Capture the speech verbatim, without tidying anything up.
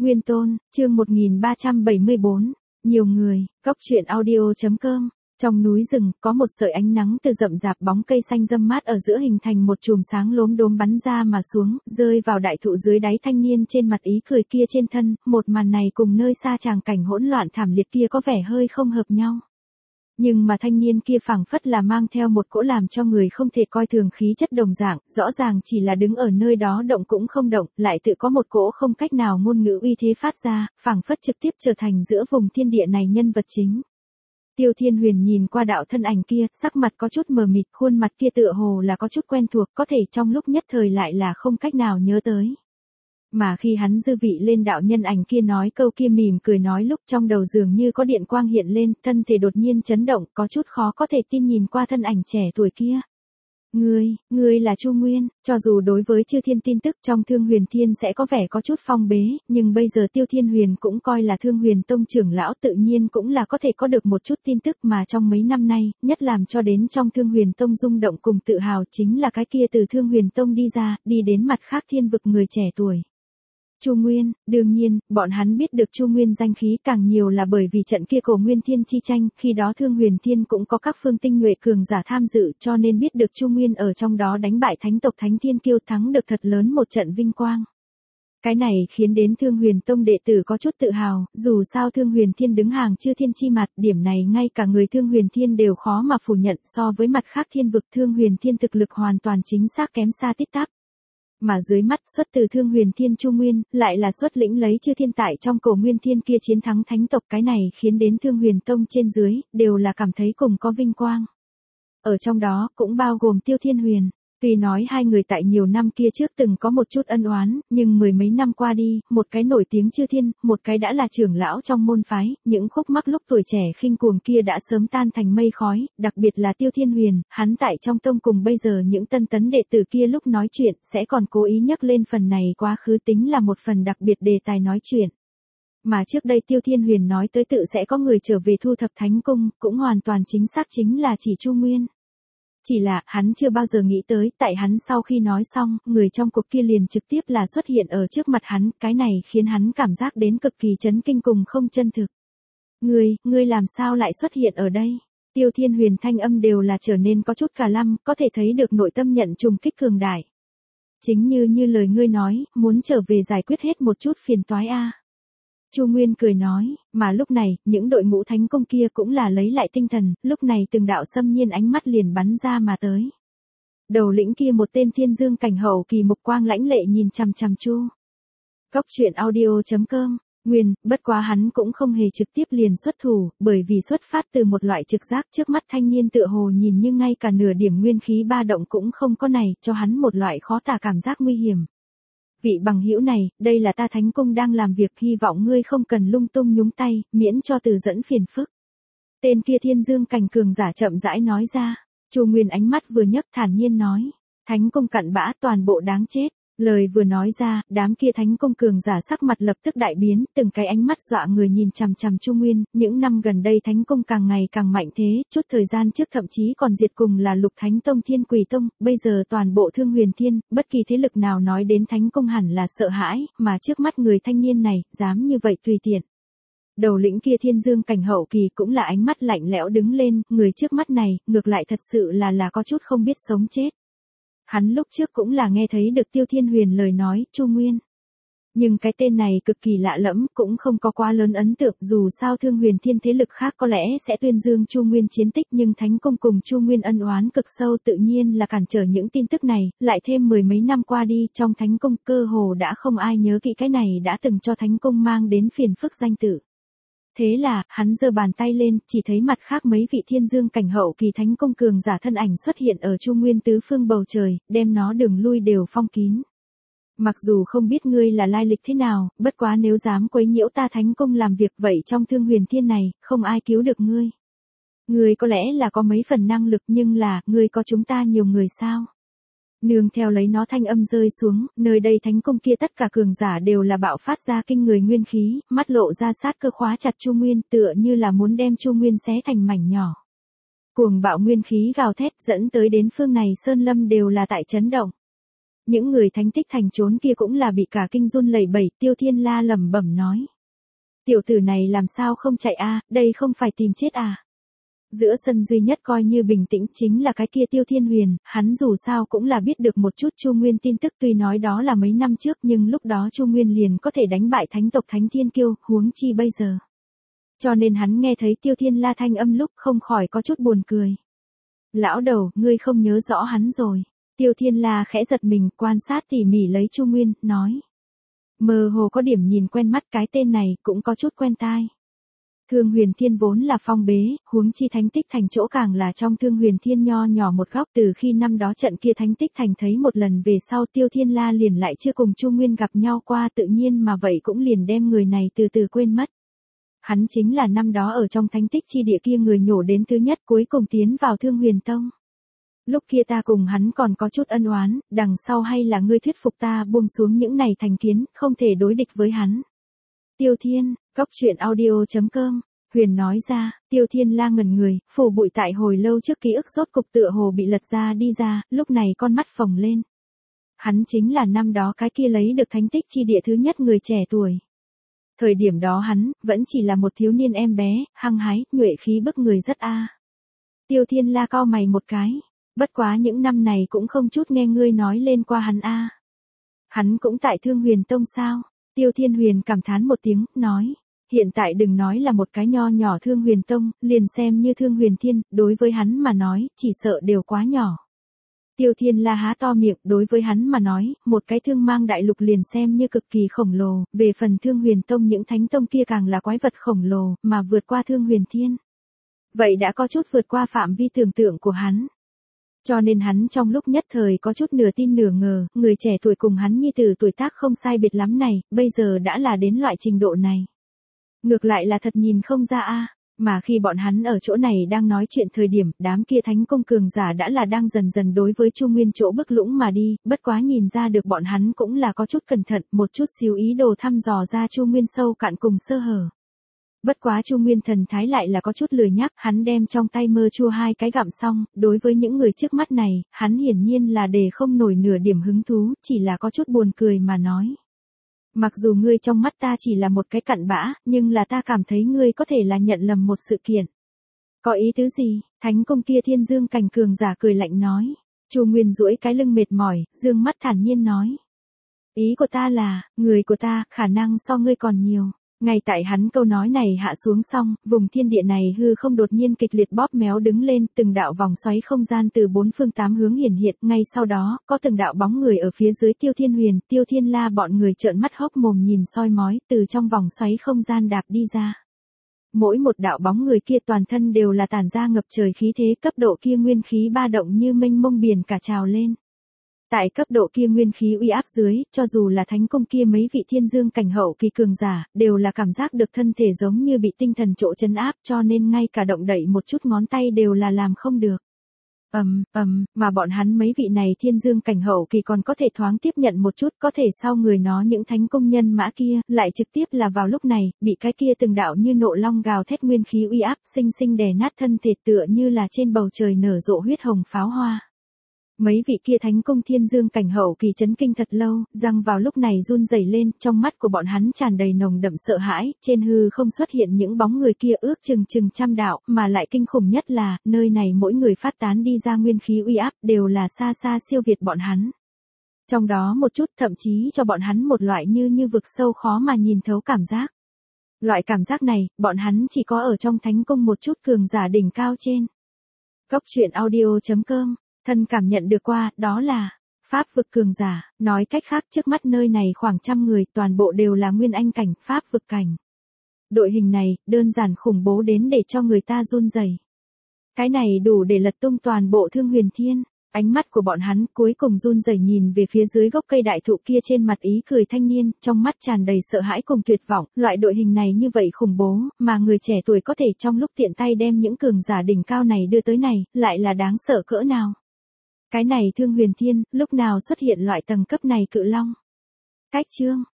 Nguyên Tôn, chương một nghìn ba trăm bảy mươi bốn, nhiều người, góc truyện audio chấm com. Trong núi rừng, có một sợi ánh nắng từ rậm rạp bóng cây xanh râm mát ở giữa hình thành một chùm sáng lốm đốm bắn ra mà xuống, rơi vào đại thụ dưới đáy thanh niên trên mặt ý cười kia trên thân, một màn này cùng nơi xa tràng cảnh hỗn loạn thảm liệt kia có vẻ hơi không hợp nhau. Nhưng mà thanh niên kia phảng phất là mang theo một cỗ làm cho người không thể coi thường khí chất đồng dạng, rõ ràng chỉ là đứng ở nơi đó động cũng không động, lại tự có một cỗ không cách nào ngôn ngữ uy thế phát ra, phảng phất trực tiếp trở thành giữa vùng thiên địa này nhân vật chính. Tiêu Thiên Huyền nhìn qua đạo thân ảnh kia, sắc mặt có chút mờ mịt, khuôn mặt kia tựa hồ là có chút quen thuộc, có thể trong lúc nhất thời lại là không cách nào nhớ tới. Mà khi hắn dư vị lên đạo nhân ảnh kia nói câu kia mỉm cười nói lúc trong đầu dường như có điện quang hiện lên, thân thể đột nhiên chấn động, có chút khó có thể tin nhìn qua thân ảnh trẻ tuổi kia. Ngươi, ngươi là Chu Nguyên, cho dù đối với Chư Thiên tin tức trong Thương Huyền Thiên sẽ có vẻ có chút phong bế, nhưng bây giờ Tiêu Thiên Huyền cũng coi là Thương Huyền Tông trưởng lão tự nhiên cũng là có thể có được một chút tin tức mà trong mấy năm nay, nhất làm cho đến trong Thương Huyền Tông rung động cùng tự hào chính là cái kia từ Thương Huyền Tông đi ra, đi đến mặt khác thiên vực người trẻ tuổi. Chu Nguyên, đương nhiên, bọn hắn biết được Chu Nguyên danh khí càng nhiều là bởi vì trận kia cổ Nguyên Thiên chi tranh, khi đó Thương Huyền Thiên cũng có các phương tinh nhuệ cường giả tham dự cho nên biết được Chu Nguyên ở trong đó đánh bại thánh tộc Thánh Thiên Kiêu thắng được thật lớn một trận vinh quang. Cái này khiến đến Thương Huyền Tông đệ tử có chút tự hào, dù sao Thương Huyền Thiên đứng hàng Chư Thiên chi mặt, điểm này ngay cả người Thương Huyền Thiên đều khó mà phủ nhận, so với mặt khác thiên vực Thương Huyền Thiên thực lực hoàn toàn chính xác kém xa tít tắp. Mà dưới mắt xuất từ Thương Huyền Thiên Chu Nguyên, lại là xuất lĩnh lấy Chư Thiên tại trong cổ Nguyên Thiên kia chiến thắng thánh tộc, cái này khiến đến Thương Huyền Tông trên dưới, đều là cảm thấy cùng có vinh quang. Ở trong đó, cũng bao gồm Tiêu Thiên Huyền. Tuy nói hai người tại nhiều năm kia trước từng có một chút ân oán, nhưng mười mấy năm qua đi, một cái nổi tiếng Chư Thiên, một cái đã là trưởng lão trong môn phái, những khúc mắc lúc tuổi trẻ khinh cuồng kia đã sớm tan thành mây khói, đặc biệt là Tiêu Thiên Huyền, hắn tại trong tông cùng bây giờ những tân tấn đệ tử kia lúc nói chuyện, sẽ còn cố ý nhắc lên phần này quá khứ tính là một phần đặc biệt đề tài nói chuyện. Mà trước đây Tiêu Thiên Huyền nói tới tự sẽ có người trở về thu thập thánh cung, cũng hoàn toàn chính xác chính là chỉ Chu Nguyên. Chỉ là, hắn chưa bao giờ nghĩ tới, tại hắn sau khi nói xong, người trong cuộc kia liền trực tiếp là xuất hiện ở trước mặt hắn, cái này khiến hắn cảm giác đến cực kỳ chấn kinh cùng không chân thực. Ngươi, ngươi làm sao lại xuất hiện ở đây? Tiêu Thiên Huyền thanh âm đều là trở nên có chút cả lăm, có thể thấy được nội tâm nhận trùng kích cường đại. Chính như như lời ngươi nói, muốn trở về giải quyết hết một chút phiền toái a. Chu Nguyên cười nói, mà lúc này, những đội ngũ thánh công kia cũng là lấy lại tinh thần, lúc này từng đạo xâm nhiên ánh mắt liền bắn ra mà tới. Đầu lĩnh kia một tên Thiên Dương cảnh hậu kỳ mục quang lãnh lệ nhìn chằm chằm Chu. Góc truyện audio chấm com, Nguyên, bất quá hắn cũng không hề trực tiếp liền xuất thủ, bởi vì xuất phát từ một loại trực giác trước mắt thanh niên tựa hồ nhìn như ngay cả nửa điểm nguyên khí ba động cũng không có này, cho hắn một loại khó tả cảm giác nguy hiểm. Vị bằng hữu này, đây là ta thánh cung đang làm việc, hy vọng ngươi không cần lung tung nhúng tay, miễn cho từ dẫn phiền phức. Tên kia Thiên Dương cảnh cường giả chậm rãi nói ra. Chu Nguyên ánh mắt vừa nhấc thản nhiên nói, thánh cung cặn bã toàn bộ đáng chết. Lời vừa nói ra, đám kia thánh cung cường giả sắc mặt lập tức đại biến, từng cái ánh mắt dọa người nhìn chằm chằm Chu Nguyên, những năm gần đây thánh cung càng ngày càng mạnh thế, chút thời gian trước thậm chí còn diệt cùng là Lục Thánh Tông Thiên Quỷ Tông, bây giờ toàn bộ Thương Huyền Thiên, bất kỳ thế lực nào nói đến thánh cung hẳn là sợ hãi, mà trước mắt người thanh niên này, dám như vậy tùy tiện. Đầu lĩnh kia Thiên Dương cảnh hậu kỳ cũng là ánh mắt lạnh lẽo đứng lên, người trước mắt này, ngược lại thật sự là là có chút không biết sống chết. Hắn lúc trước cũng là nghe thấy được Tiêu Thiên Huyền lời nói, Chu Nguyên. Nhưng cái tên này cực kỳ lạ lẫm, cũng không có quá lớn ấn tượng, dù sao Thương Huyền Thiên thế lực khác có lẽ sẽ tuyên dương Chu Nguyên chiến tích, nhưng Thánh Cung cùng Chu Nguyên ân oán cực sâu tự nhiên là cản trở những tin tức này, lại thêm mười mấy năm qua đi, trong Thánh Cung cơ hồ đã không ai nhớ kỹ cái này đã từng cho Thánh Cung mang đến phiền phức danh tự. Thế là, hắn giơ bàn tay lên, chỉ thấy mặt khác mấy vị Thiên Dương cảnh hậu kỳ thánh công cường giả thân ảnh xuất hiện ở Chu Nguyên tứ phương bầu trời, đem nó đường lui đều phong kín. Mặc dù không biết ngươi là lai lịch thế nào, bất quá nếu dám quấy nhiễu ta thánh công làm việc vậy trong Thương Huyền Thiên này, không ai cứu được ngươi. Ngươi có lẽ là có mấy phần năng lực nhưng là, ngươi có chúng ta nhiều người sao? Nương theo lấy nó thanh âm rơi xuống, nơi đây thánh cung kia tất cả cường giả đều là bạo phát ra kinh người nguyên khí, mắt lộ ra sát cơ khóa chặt Chu Nguyên tựa như là muốn đem Chu Nguyên xé thành mảnh nhỏ. Cuồng bạo nguyên khí gào thét dẫn tới đến phương này sơn lâm đều là tại chấn động. Những người thánh tích thành trốn kia cũng là bị cả kinh run lẩy bẩy, Tiêu Thiên La lẩm bẩm nói. Tiểu tử này làm sao không chạy a, đây không phải tìm chết à. Giữa sân duy nhất coi như bình tĩnh chính là cái kia Tiêu Thiên Huyền, hắn dù sao cũng là biết được một chút Chu Nguyên tin tức, tuy nói đó là mấy năm trước nhưng lúc đó Chu Nguyên liền có thể đánh bại thánh tộc Thánh Thiên Kiêu, huống chi bây giờ. Cho nên hắn nghe thấy Tiêu Thiên La thanh âm lúc không khỏi có chút buồn cười. Lão đầu, ngươi không nhớ rõ hắn rồi. Tiêu Thiên La khẽ giật mình, quan sát tỉ mỉ lấy Chu Nguyên, nói. Mơ hồ có điểm nhìn quen mắt, cái tên này cũng có chút quen tai. Thương Huyền Thiên vốn là phong bế, huống chi thánh tích thành chỗ càng là trong Thương Huyền Thiên nho nhỏ một góc, từ khi năm đó trận kia thánh tích thành thấy một lần về sau Tiêu Thiên La liền lại chưa cùng Chu Nguyên gặp nhau qua, tự nhiên mà vậy cũng liền đem người này từ từ quên mất. Hắn chính là năm đó ở trong thánh tích chi địa kia người nhổ đến thứ nhất cuối cùng tiến vào Thương Huyền Tông. Lúc kia ta cùng hắn còn có chút ân oán, đằng sau hay là ngươi thuyết phục ta buông xuống những này thành kiến, không thể đối địch với hắn. Tiêu Thiên, Cốc Truyện Audio chấm com, Huyền nói ra. Tiêu Thiên La ngẩn người, phủ bụi tại hồi lâu trước ký ức rốt cục tựa hồ bị lật ra đi ra, lúc này con mắt phồng lên. Hắn chính là năm đó cái kia lấy được thánh tích chi địa thứ nhất người trẻ tuổi. Thời điểm đó hắn, vẫn chỉ là một thiếu niên em bé, hăng hái, nhuệ khí bức người rất a. Tiêu Thiên La cau mày một cái. Bất quá những năm này cũng không chút nghe ngươi nói lên qua hắn a. Hắn cũng tại Thương Huyền Tông sao? Tiêu Thiên Huyền cảm thán một tiếng, nói. Hiện tại đừng nói là một cái nho nhỏ Thương Huyền Tông, liền xem như Thương Huyền Thiên, đối với hắn mà nói, chỉ sợ đều quá nhỏ. Tiêu Thiên La há to miệng, đối với hắn mà nói, một cái thương mang đại lục liền xem như cực kỳ khổng lồ, về phần Thương Huyền Tông những thánh tông kia càng là quái vật khổng lồ, mà vượt qua Thương Huyền Thiên. Vậy đã có chút vượt qua phạm vi tưởng tượng của hắn. Cho nên hắn trong lúc nhất thời có chút nửa tin nửa ngờ, người trẻ tuổi cùng hắn nhi tử tuổi tác không sai biệt lắm này, bây giờ đã là đến loại trình độ này. Ngược lại là thật nhìn không ra a, mà khi bọn hắn ở chỗ này đang nói chuyện thời điểm, đám kia thánh công cường giả đã là đang dần dần đối với Chu Nguyên chỗ bức lũng mà đi, bất quá nhìn ra được bọn hắn cũng là có chút cẩn thận, một chút xíu ý đồ thăm dò ra Chu Nguyên sâu cạn cùng sơ hở. Bất quá Chu Nguyên thần thái lại là có chút lười nhác, hắn đem trong tay mơ chua hai cái gặm xong, đối với những người trước mắt này, hắn hiển nhiên là để không nổi nửa điểm hứng thú, chỉ là có chút buồn cười mà nói. Mặc dù ngươi trong mắt ta chỉ là một cái cặn bã, nhưng là ta cảm thấy ngươi có thể là nhận lầm một sự kiện. Có ý tứ gì? Thánh công kia Thiên Dương cảnh cường giả cười lạnh nói. Chu Nguyên duỗi cái lưng mệt mỏi, dương mắt thản nhiên nói. Ý của ta là, người của ta, khả năng so ngươi còn nhiều. Ngay tại hắn câu nói này hạ xuống xong, vùng thiên địa này hư không đột nhiên kịch liệt bóp méo đứng lên, từng đạo vòng xoáy không gian từ bốn phương tám hướng hiển hiện, ngay sau đó, có từng đạo bóng người ở phía dưới Tiêu Thiên Huyền, Tiêu Thiên La bọn người trợn mắt hốc mồm nhìn soi mói, từ trong vòng xoáy không gian đạp đi ra. Mỗi một đạo bóng người kia toàn thân đều là tản ra ngập trời khí thế, cấp độ kia nguyên khí ba động như mênh mông biển cả trào lên. Tại cấp độ kia nguyên khí uy áp dưới, cho dù là thánh công kia mấy vị Thiên Dương cảnh hậu kỳ cường giả, đều là cảm giác được thân thể giống như bị tinh thần trộ trấn áp, cho nên ngay cả động đậy một chút ngón tay đều là làm không được. Ầm, um, ầm, um, mà bọn hắn mấy vị này Thiên Dương cảnh hậu kỳ còn có thể thoáng tiếp nhận một chút, có thể sau người nó những thánh công nhân mã kia, lại trực tiếp là vào lúc này, bị cái kia từng đạo như nộ long gào thét nguyên khí uy áp, sinh sinh đè nát thân thể tựa như là trên bầu trời nở rộ huyết hồng pháo hoa. Mấy vị kia thánh công Thiên Dương cảnh hậu kỳ chấn kinh thật lâu, răng vào lúc này run rẩy lên, trong mắt của bọn hắn tràn đầy nồng đậm sợ hãi, trên hư không xuất hiện những bóng người kia ước chừng chừng trăm đạo, mà lại kinh khủng nhất là, nơi này mỗi người phát tán đi ra nguyên khí uy áp, đều là xa xa siêu việt bọn hắn. Trong đó một chút thậm chí cho bọn hắn một loại như như vực sâu khó mà nhìn thấu cảm giác. Loại cảm giác này, bọn hắn chỉ có ở trong thánh công một chút cường giả đỉnh cao trên. Cốc Truyện Audio chấm com Thân cảm nhận được qua, đó là Pháp vực cường giả, nói cách khác trước mắt nơi này khoảng trăm người, toàn bộ đều là nguyên anh cảnh, Pháp vực cảnh. Đội hình này, đơn giản khủng bố đến để cho người ta run rẩy. Cái này đủ để lật tung toàn bộ Thương Huyền Thiên. Ánh mắt của bọn hắn cuối cùng run rẩy nhìn về phía dưới gốc cây đại thụ kia, trên mặt ý cười thanh niên, trong mắt tràn đầy sợ hãi cùng tuyệt vọng, loại đội hình này như vậy khủng bố, mà người trẻ tuổi có thể trong lúc tiện tay đem những cường giả đỉnh cao này đưa tới này, lại là đáng sợ cỡ nào. Cái này Thương Huyền Thiên, lúc nào xuất hiện loại tầng cấp này cự long? Cách chương